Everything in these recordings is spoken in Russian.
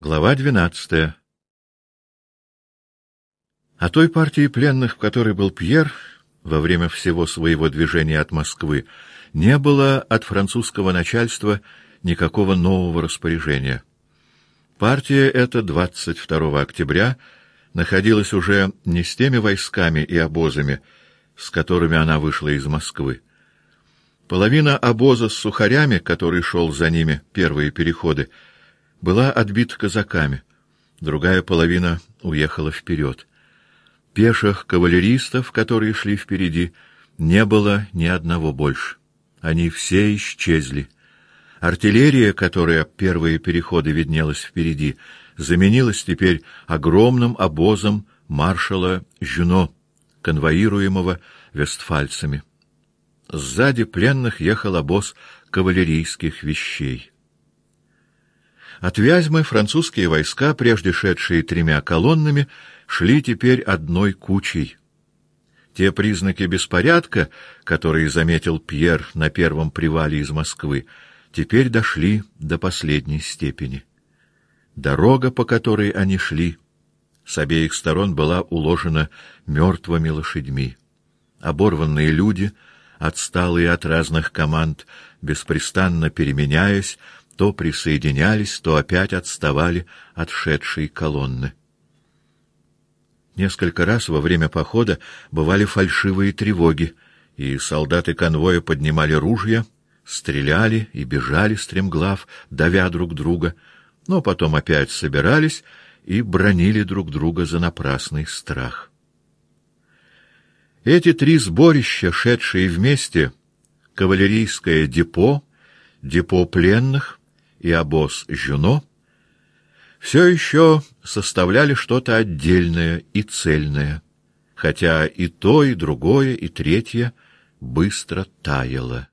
Глава 12. О той партии пленных, в которой был Пьер, во время всего своего движения от Москвы, не было от французского начальства никакого нового распоряжения. Партия эта 22 октября находилась уже не с теми войсками и обозами, с которыми она вышла из Москвы. Половина обоза с сухарями, который шел за ними первые переходы, была отбита казаками, другая половина уехала вперед. Пеших кавалеристов, которые шли впереди, не было ни одного больше. Они все исчезли. Артиллерия, которая первые переходы виднелась впереди, заменилась теперь огромным обозом маршала Жюно, конвоируемого вестфальцами. Сзади пленных ехал обоз кавалерийских вещей. От Вязьмы французские войска, прежде шедшие 3 колоннами, шли теперь одной кучей. Те признаки беспорядка, которые заметил Пьер на первом привале из Москвы, теперь дошли до последней степени. Дорога, по которой они шли, с обеих сторон была уложена мертвыми лошадьми. Оборванные люди, отсталые от разных команд, беспрестанно переменяясь, то присоединялись, то опять отставали от шедшей колонны. Несколько раз во время похода бывали фальшивые тревоги, и солдаты конвоя поднимали ружья, стреляли и бежали стремглав, давя друг друга, но потом опять собирались и бранили друг друга за напрасный страх. Эти 3 сборища, шедшие вместе, кавалерийское депо, депо пленных и обоз Жюно, все еще составляли что-то отдельное и цельное, хотя и то, и другое, и третье быстро таяло.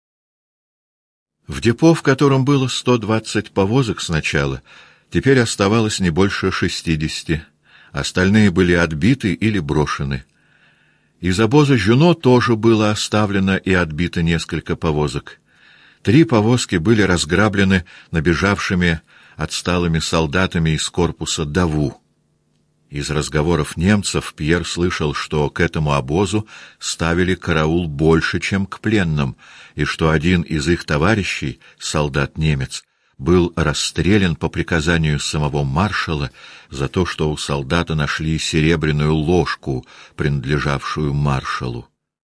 В депо, в котором было 120 повозок сначала, теперь оставалось не больше 60, остальные были отбиты или брошены. Из обоза Жюно тоже было оставлено и отбито несколько повозок. 3 повозки были разграблены набежавшими отсталыми солдатами из корпуса Даву. Из разговоров немцев Пьер слышал, что к этому обозу ставили караул больше, чем к пленным, и что один из их товарищей, солдат-немец, был расстрелян по приказанию самого маршала за то, что у солдата нашли серебряную ложку, принадлежавшую маршалу.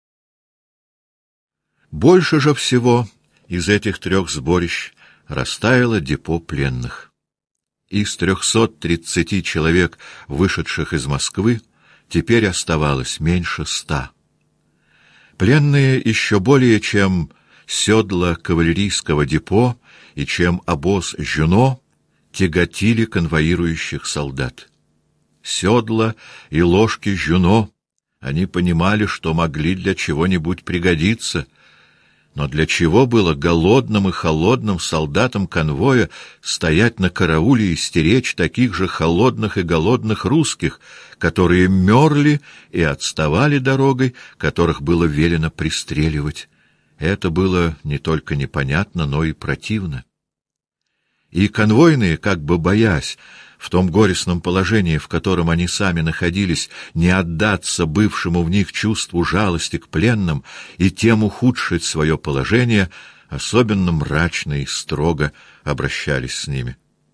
Больше же всего из этих 3 сборищ растаяло депо пленных. Из 330 человек, вышедших из Москвы, теперь оставалось меньше 100. Пленные еще более чем седла кавалерийского депо и чем обоз Жюно тяготили конвоирующих солдат. Седла и ложки Жюно, они понимали, что могли для чего-нибудь пригодиться. Но для чего было голодным и холодным солдатам конвоя стоять на карауле и стеречь таких же холодных и голодных русских, которые мерли и отставали дорогой, которых было велено пристреливать? Это было не только непонятно, но и противно. И конвойные, как бы боясь, в том горестном положении, в котором они сами находились, не отдаться бывшему в них чувству жалости к пленным и тем ухудшить свое положение, особенно мрачно и строго обращались с ними.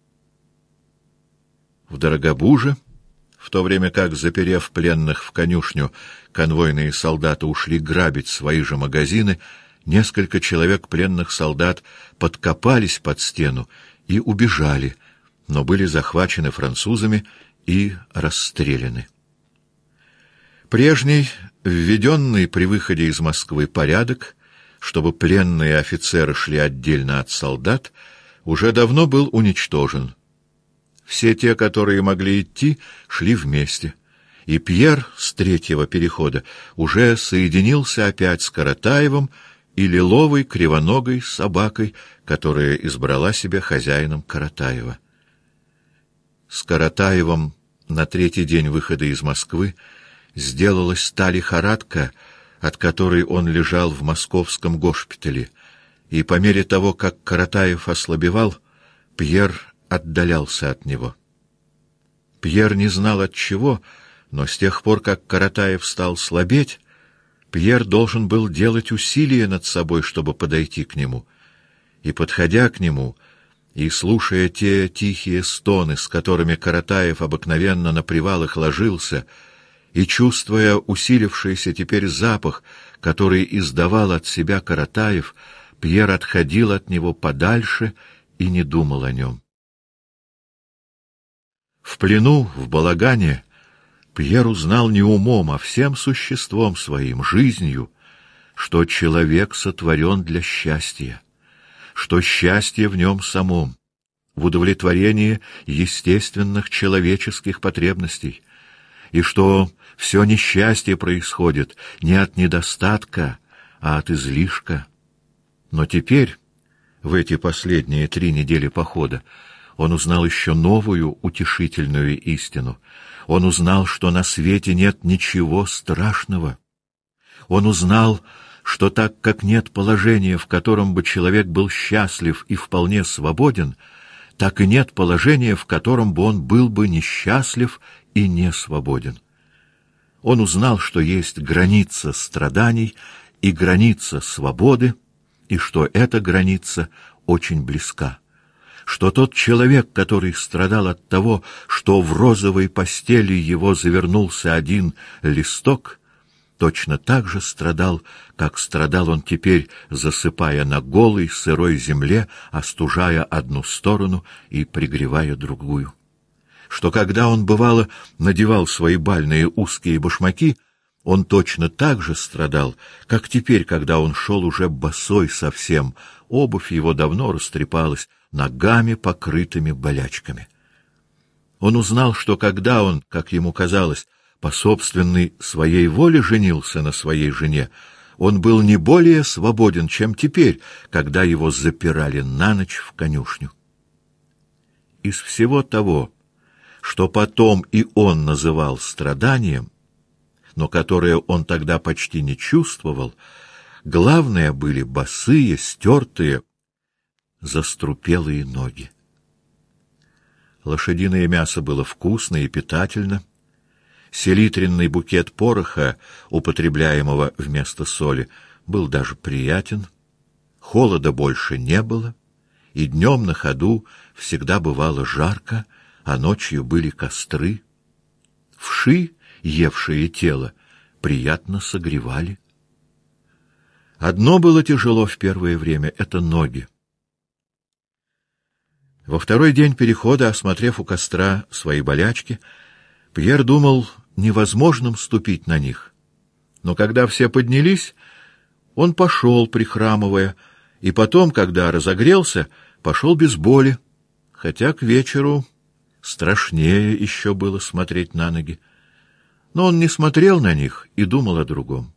В Дорогобуже, в то время как, заперев пленных в конюшню, конвойные солдаты ушли грабить свои же магазины, несколько человек пленных солдат подкопались под стену и убежали, но были захвачены французами и расстреляны. Прежний, введенный при выходе из Москвы порядок, чтобы пленные офицеры шли отдельно от солдат, уже давно был уничтожен. Все те, которые могли идти, шли вместе, и Пьер с 3-го перехода уже соединился опять с Каратаевым и лиловой кривоногой собакой, которая избрала себе хозяином Каратаева. С Каратаевым на 3-й день выхода из Москвы сделалась та лихорадка, от которой он лежал в московском госпитале, и по мере того, как Каратаев ослабевал, Пьер отдалялся от него. Пьер не знал от чего, но с тех пор, как Каратаев стал слабеть, Пьер должен был делать усилия над собой, чтобы подойти к нему. И, подходя к нему, и слушая те тихие стоны, с которыми Каратаев обыкновенно на привалах ложился, и чувствуя усилившийся теперь запах, который издавал от себя Каратаев, Пьер отходил от него подальше и не думал о нем. В плену, в балагане, Пьер узнал не умом, а всем существом своим, жизнью, что человек сотворен для счастья, что счастье в нем самом, в удовлетворении естественных человеческих потребностей, и что все несчастье происходит не от недостатка, а от излишка. Но теперь, в эти последние 3 недели похода, он узнал еще новую утешительную истину. Он узнал, что на свете нет ничего страшного. Он узнал, что так как нет положения, в котором бы человек был счастлив и вполне свободен, так и нет положения, в котором бы он был бы несчастлив и не свободен. Он узнал, что есть граница страданий и граница свободы, и что эта граница очень близка. Что тот человек, который страдал от того, что в розовой постели его завернулся один листок, точно так же страдал, как страдал он теперь, засыпая на голой сырой земле, остужая одну сторону и пригревая другую. Что когда он, бывало, надевал свои бальные узкие башмаки, он точно так же страдал, как теперь, когда он шел уже босой совсем, обувь его давно растрепалась, ногами, покрытыми болячками. Он узнал, что когда он, как ему казалось, по собственной своей воле женился на своей жене, он был не более свободен, чем теперь, когда его запирали на ночь в конюшню. Из всего того, что потом и он называл страданием, но которое он тогда почти не чувствовал, главное были босые, стертые, заструпелые ноги. Лошадиное мясо было вкусно и питательно. Селитренный букет пороха, употребляемого вместо соли, был даже приятен. Холода больше не было, и днем на ходу всегда бывало жарко, а ночью были костры. Вши, евшие тело, приятно согревали. Одно было тяжело в первое время — это ноги. Во второй день перехода, осмотрев у костра свои болячки, Пьер думал невозможным ступить на них. Но когда все поднялись, он пошел, прихрамывая, и потом, когда разогрелся, пошел без боли, хотя к вечеру страшнее еще было смотреть на ноги. Но он не смотрел на них и думал о другом.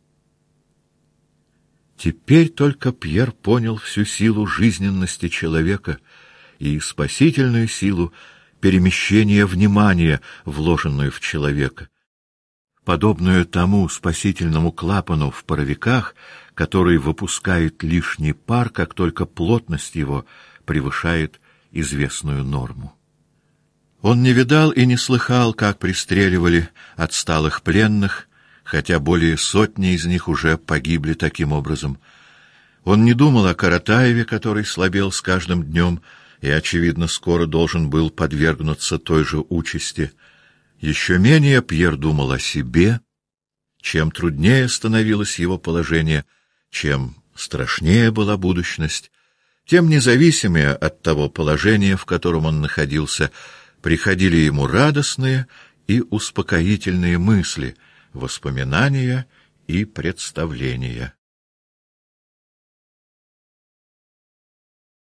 Теперь только Пьер понял всю силу жизненности человека и спасительную силу перемещения внимания, вложенную в человека, подобную тому спасительному клапану в паровиках, который выпускает лишний пар, как только плотность его превышает известную норму. Он не видал и не слыхал, как пристреливали отсталых пленных, хотя более сотни из них уже погибли таким образом. Он не думал о Каратаеве, который слабел с каждым днем и, очевидно, скоро должен был подвергнуться той же участи. Еще менее Пьер думал о себе. Чем труднее становилось его положение, чем страшнее была будущность, тем независимее от того положения, в котором он находился, приходили ему радостные и успокоительные мысли, воспоминания и представления.